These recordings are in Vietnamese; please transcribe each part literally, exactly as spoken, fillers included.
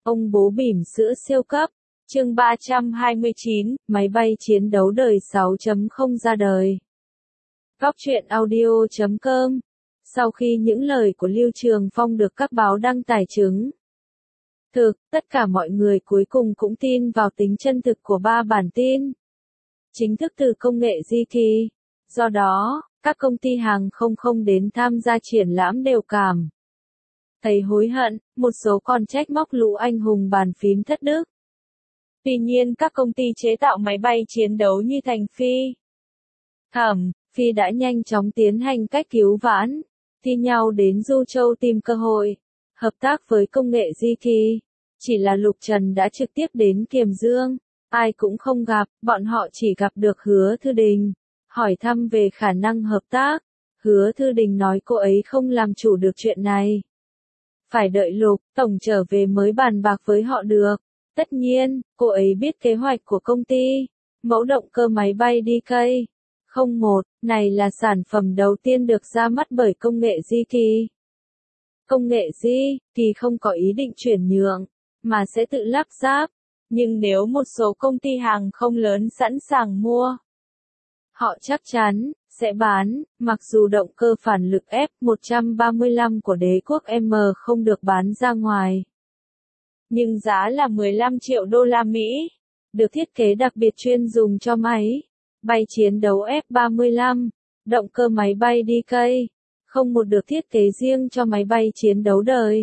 Ông bố bỉm sữa siêu cấp. Chương ba trăm hai mươi chín, máy bay chiến đấu đời sáu chấm không ra đời. Góc truyện audio chấm com. Sau khi những lời của Lưu Trường Phong được các báo đăng tải chứng thực, tất cả mọi người cuối cùng cũng tin vào tính chân thực của ba bản tin chính thức từ công nghệ di kỳ. Do đó, các công ty hàng không không đến tham gia triển lãm đều cảm thấy hối hận, một số còn trách móc lũ anh hùng bàn phím thất đức. Tuy nhiên các công ty chế tạo máy bay chiến đấu như Thành Phi, Thẩm Phi đã nhanh chóng tiến hành cách cứu vãn, thi nhau đến Du Châu tìm cơ hội hợp tác với công nghệ di kỳ. Chỉ là Lục Trần đã trực tiếp đến Kiềm Dương, ai cũng không gặp, bọn họ chỉ gặp được Hứa Thư Đình, hỏi thăm về khả năng hợp tác. Hứa Thư Đình nói cô ấy không làm chủ được chuyện này, phải đợi Lục Tổng trở về mới bàn bạc với họ được. Tất nhiên, cô ấy biết kế hoạch của công ty, mẫu động cơ máy bay đê ca không một, này là sản phẩm đầu tiên được ra mắt bởi công nghệ di kỳ. Công nghệ di kỳ không có ý định chuyển nhượng, mà sẽ tự lắp ráp, nhưng nếu một số công ty hàng không lớn sẵn sàng mua, họ chắc chắn sẽ bán. Mặc dù động cơ phản lực F một ba lăm của Đế quốc M không được bán ra ngoài, nhưng giá là mười lăm triệu đô la Mỹ, được thiết kế đặc biệt chuyên dùng cho máy bay chiến đấu F ba mươi lăm, động cơ máy bay đê ca không một được thiết kế riêng cho máy bay chiến đấu đời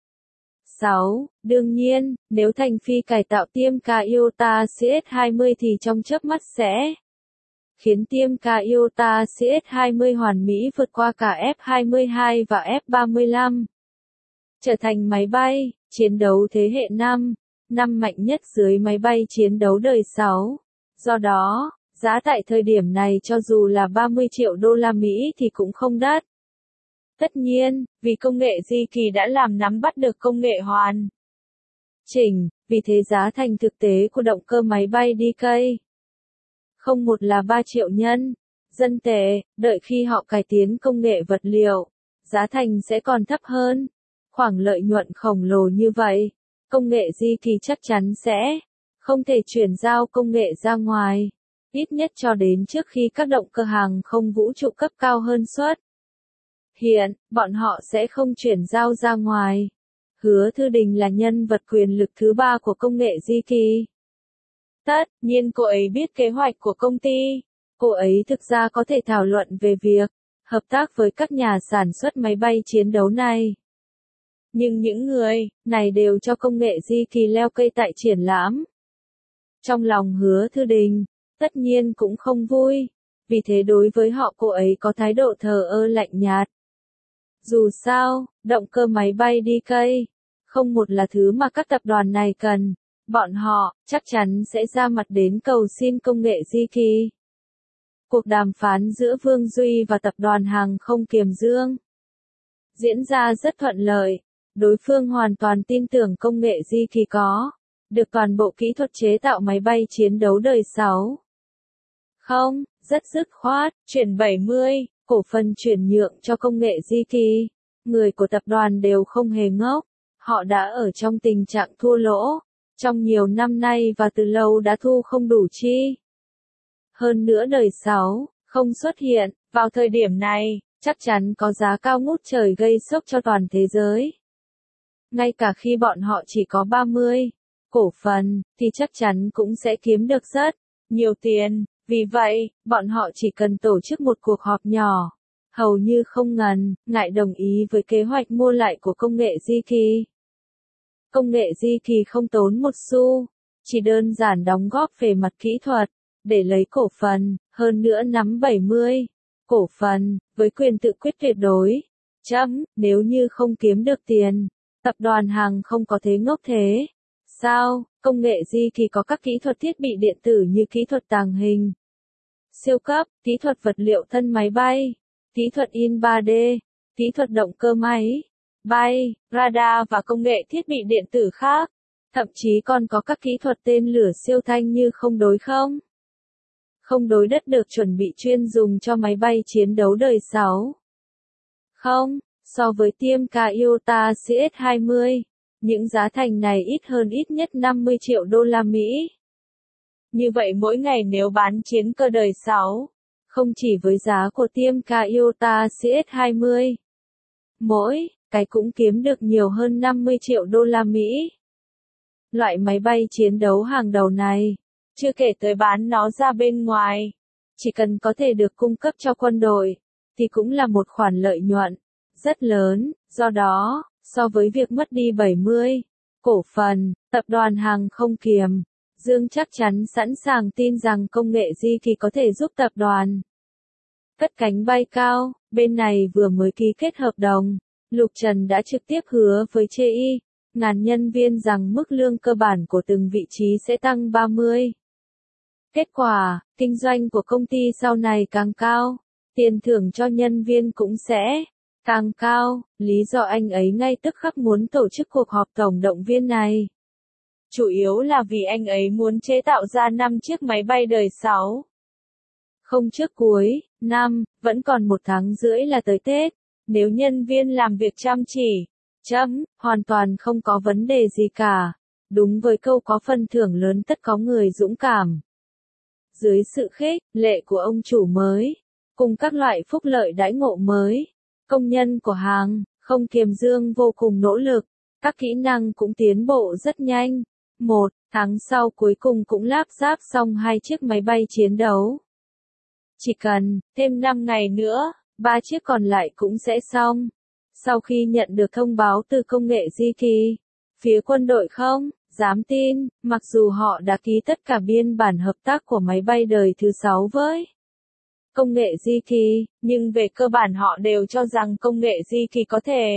sáu. Đương nhiên, nếu Thành Phi cải tạo tiêm ca Iota C S hai mươi thì trong chớp mắt sẽ khiến tiêm ca Iota C S hai mươi hoàn mỹ vượt qua cả F hai mươi hai và F ba mươi lăm, trở thành máy bay chiến đấu thế hệ năm, năm mạnh nhất dưới máy bay chiến đấu đời sáu. Do đó, giá tại thời điểm này cho dù là ba mươi triệu đô la Mỹ thì cũng không đắt. Tất nhiên, vì công nghệ di kỳ đã làm nắm bắt được công nghệ hoàn chỉnh, vì thế giá thành thực tế của động cơ máy bay đê ca không một là ba triệu nhân dân tệ. Đợi khi họ cải tiến công nghệ vật liệu, giá thành sẽ còn thấp hơn. Khoảng lợi nhuận khổng lồ như vậy, công nghệ di kỳ chắc chắn sẽ không thể chuyển giao công nghệ ra ngoài, ít nhất cho đến trước khi các động cơ hàng không vũ trụ cấp cao hơn xuất hiện, bọn họ sẽ không chuyển giao ra ngoài. Hứa Thư Đình là nhân vật quyền lực thứ ba của công nghệ di kỳ. Tất nhiên cô ấy biết kế hoạch của công ty. Cô ấy thực ra có thể thảo luận về việc hợp tác với các nhà sản xuất máy bay chiến đấu này. Nhưng những người này đều cho công nghệ di kỳ leo cây tại triển lãm. Trong lòng Hứa Thư Đình, tất nhiên cũng không vui. Vì thế đối với họ cô ấy có thái độ thờ ơ lạnh nhạt. Dù sao, động cơ máy bay đê ca không một là thứ mà các tập đoàn này cần. Bọn họ chắc chắn sẽ ra mặt đến cầu xin công nghệ di kỳ. Cuộc đàm phán giữa Vương Duy và tập đoàn hàng không Kiềm Dương diễn ra rất thuận lợi. Đối phương hoàn toàn tin tưởng công nghệ di kỳ có được toàn bộ kỹ thuật chế tạo máy bay chiến đấu đời sáu. Không, rất dứt khoát, chuyển bảy mươi, cổ phần chuyển nhượng cho công nghệ di kỳ. Người của tập đoàn đều không hề ngốc, họ đã ở trong tình trạng thua lỗ trong nhiều năm nay và từ lâu đã thu không đủ chi. Hơn nữa đời sáu không xuất hiện vào thời điểm này, chắc chắn có giá cao ngút trời gây sốc cho toàn thế giới. Ngay cả khi bọn họ chỉ có ba mươi cổ phần, thì chắc chắn cũng sẽ kiếm được rất nhiều tiền. Vì vậy, bọn họ chỉ cần tổ chức một cuộc họp nhỏ, hầu như không ngần ngại đồng ý với kế hoạch mua lại của công nghệ di kỳ. Công nghệ di kỳ không tốn một xu, chỉ đơn giản đóng góp về mặt kỹ thuật, để lấy cổ phần, hơn nữa nắm bảy mươi cổ phần, với quyền tự quyết tuyệt đối. Chấm, nếu như không kiếm được tiền, tập đoàn hàng không có thế ngốc thế. Sao, công nghệ di kỳ có các kỹ thuật thiết bị điện tử như kỹ thuật tàng hình siêu cấp, kỹ thuật vật liệu thân máy bay, kỹ thuật in ba D, kỹ thuật động cơ máy bay, radar và công nghệ thiết bị điện tử khác. Thậm chí còn có các kỹ thuật tên lửa siêu thanh như không đối không. Không đối đất được chuẩn bị chuyên dùng cho máy bay chiến đấu đời sáu. Không, so với tiêm ca Iota C S hai mươi, Những giá thành này ít hơn ít nhất năm mươi triệu đô la Mỹ. Như vậy mỗi ngày nếu bán chiến cơ đời sáu, không chỉ với giá của tiêm ca Iota xê ét hai mươi, mỗi cái cũng kiếm được nhiều hơn năm mươi triệu đô la Mỹ. Loại máy bay chiến đấu hàng đầu này, chưa kể tới bán nó ra bên ngoài, chỉ cần có thể được cung cấp cho quân đội, thì cũng là một khoản lợi nhuận rất lớn. Do đó, so với việc mất đi bảy mươi cổ phần, tập đoàn hàng không Kiềm Dương chắc chắn sẵn sàng tin rằng công nghệ Di Kỳ có thể giúp tập đoàn cất cánh bay cao. Bên này vừa mới ký kết hợp đồng, Lục Trần đã trực tiếp hứa với chê i, ngàn nhân viên rằng mức lương cơ bản của từng vị trí sẽ tăng ba mươi. Kết quả, kinh doanh của công ty sau này càng cao, tiền thưởng cho nhân viên cũng sẽ càng cao. Lý do anh ấy ngay tức khắc muốn tổ chức cuộc họp tổng động viên này, chủ yếu là vì anh ấy muốn chế tạo ra năm chiếc máy bay đời sáu. Không trước cuối năm, vẫn còn một tháng rưỡi là tới Tết, nếu nhân viên làm việc chăm chỉ, chấm, hoàn toàn không có vấn đề gì cả. Đúng với câu có phần thưởng lớn tất có người dũng cảm. Dưới sự khích lệ của ông chủ mới, cùng các loại phúc lợi đãi ngộ mới, công nhân của hàng không Kiềm Dương vô cùng nỗ lực, các kỹ năng cũng tiến bộ rất nhanh. Một tháng sau cuối cùng cũng lắp ráp xong hai chiếc máy bay chiến đấu. Chỉ cần thêm năm ngày nữa, ba chiếc còn lại cũng sẽ xong. Sau khi nhận được thông báo từ công nghệ Di Kỳ, phía quân đội không dám tin, mặc dù họ đã ký tất cả biên bản hợp tác của máy bay đời thứ sáu với công nghệ Di Kỳ, nhưng về cơ bản họ đều cho rằng công nghệ Di Kỳ có thể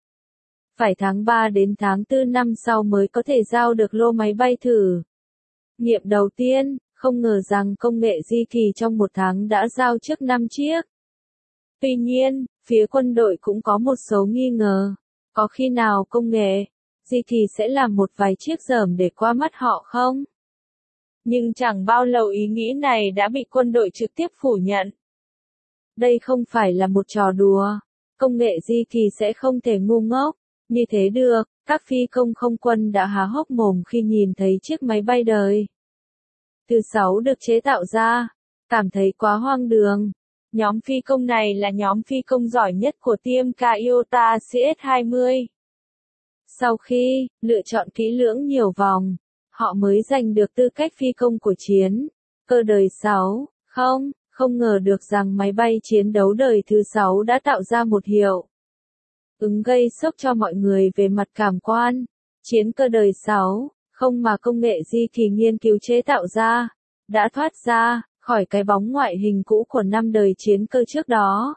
phải tháng ba đến tháng tư năm sau mới có thể giao được lô máy bay thử nghiệm đầu tiên. Không ngờ rằng công nghệ Di Kỳ trong một tháng đã giao trước năm chiếc. Tuy nhiên, phía quân đội cũng có một số nghi ngờ, có khi nào công nghệ Di Kỳ sẽ làm một vài chiếc dởm để qua mắt họ không? Nhưng chẳng bao lâu ý nghĩ này đã bị quân đội trực tiếp phủ nhận. Đây không phải là một trò đùa, công nghệ Di Kỳ sẽ không thể ngu ngốc như thế được. Các phi công không quân đã há hốc mồm khi nhìn thấy chiếc máy bay đời thứ sáu được chế tạo ra, cảm thấy quá hoang đường. Nhóm phi công này là nhóm phi công giỏi nhất của tiêm ca Iota xê ét hai mươi. Sau khi lựa chọn kỹ lưỡng nhiều vòng, họ mới giành được tư cách phi công của chiến cơ đời sáu. Không, không ngờ được rằng máy bay chiến đấu đời thứ sáu đã tạo ra một hiệu ứng gây sốc cho mọi người về mặt cảm quan. Chiến cơ đời sáu, không mà công nghệ Di Kỳ nghiên cứu chế tạo ra, đã thoát ra khỏi cái bóng ngoại hình cũ của năm đời chiến cơ trước đó.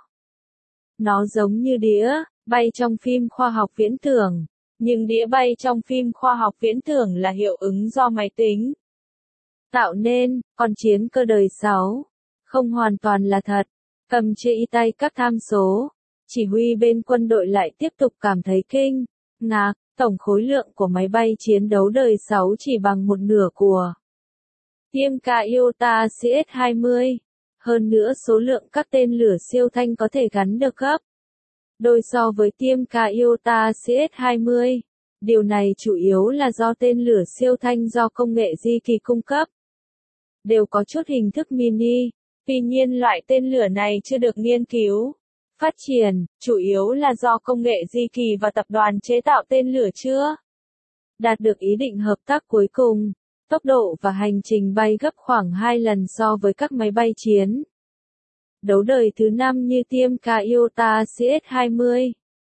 Nó giống như đĩa bay trong phim khoa học viễn tưởng, nhưng đĩa bay trong phim khoa học viễn tưởng là hiệu ứng do máy tính tạo nên, còn chiến cơ đời sáu không hoàn toàn là thật. Cầm trên tay các tham số, chỉ huy bên quân đội lại tiếp tục cảm thấy kinh ngạc. Tổng khối lượng của máy bay chiến đấu đời sáu chỉ bằng một nửa của tiêm ca Iota xê ét hai mươi. Hơn nữa số lượng các tên lửa siêu thanh có thể gắn được gấp đôi so với tiêm ca Iota xê ét hai mươi. Điều này chủ yếu là do tên lửa siêu thanh do công nghệ Di Kỳ cung cấp đều có chút hình thức mini. Tuy nhiên loại tên lửa này chưa được nghiên cứu phát triển, chủ yếu là do công nghệ Di Kỳ và tập đoàn chế tạo tên lửa chưa đạt được ý định hợp tác cuối cùng. Tốc độ và hành trình bay gấp khoảng hai lần so với các máy bay chiến đấu đời thứ năm như tiêm ca Iota xê ét hai mươi.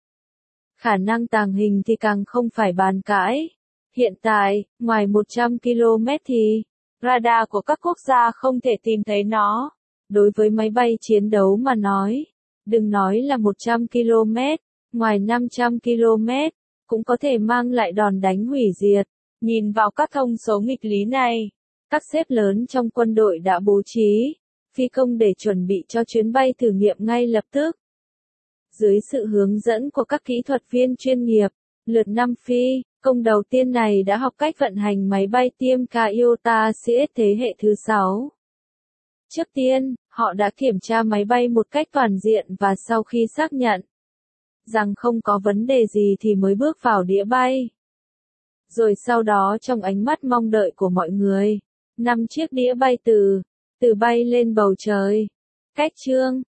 Khả năng tàng hình thì càng không phải bàn cãi. Hiện tại, ngoài một trăm ki lô mét thì radar của các quốc gia không thể tìm thấy nó. Đối với máy bay chiến đấu mà nói, đừng nói là một trăm ki lô mét, ngoài năm trăm ki lô mét, cũng có thể mang lại đòn đánh hủy diệt. Nhìn vào các thông số nghịch lý này, các sếp lớn trong quân đội đã bố trí phi công để chuẩn bị cho chuyến bay thử nghiệm ngay lập tức. Dưới sự hướng dẫn của các kỹ thuật viên chuyên nghiệp, lượt năm phi công đầu tiên này đã học cách vận hành máy bay tiêm ca Iota xê ét thế hệ thứ sáu. Trước tiên, họ đã kiểm tra máy bay một cách toàn diện và sau khi xác nhận rằng không có vấn đề gì thì mới bước vào đĩa bay. Rồi sau đó trong ánh mắt mong đợi của mọi người, năm chiếc đĩa bay từ, từ bay lên bầu trời. Cách chương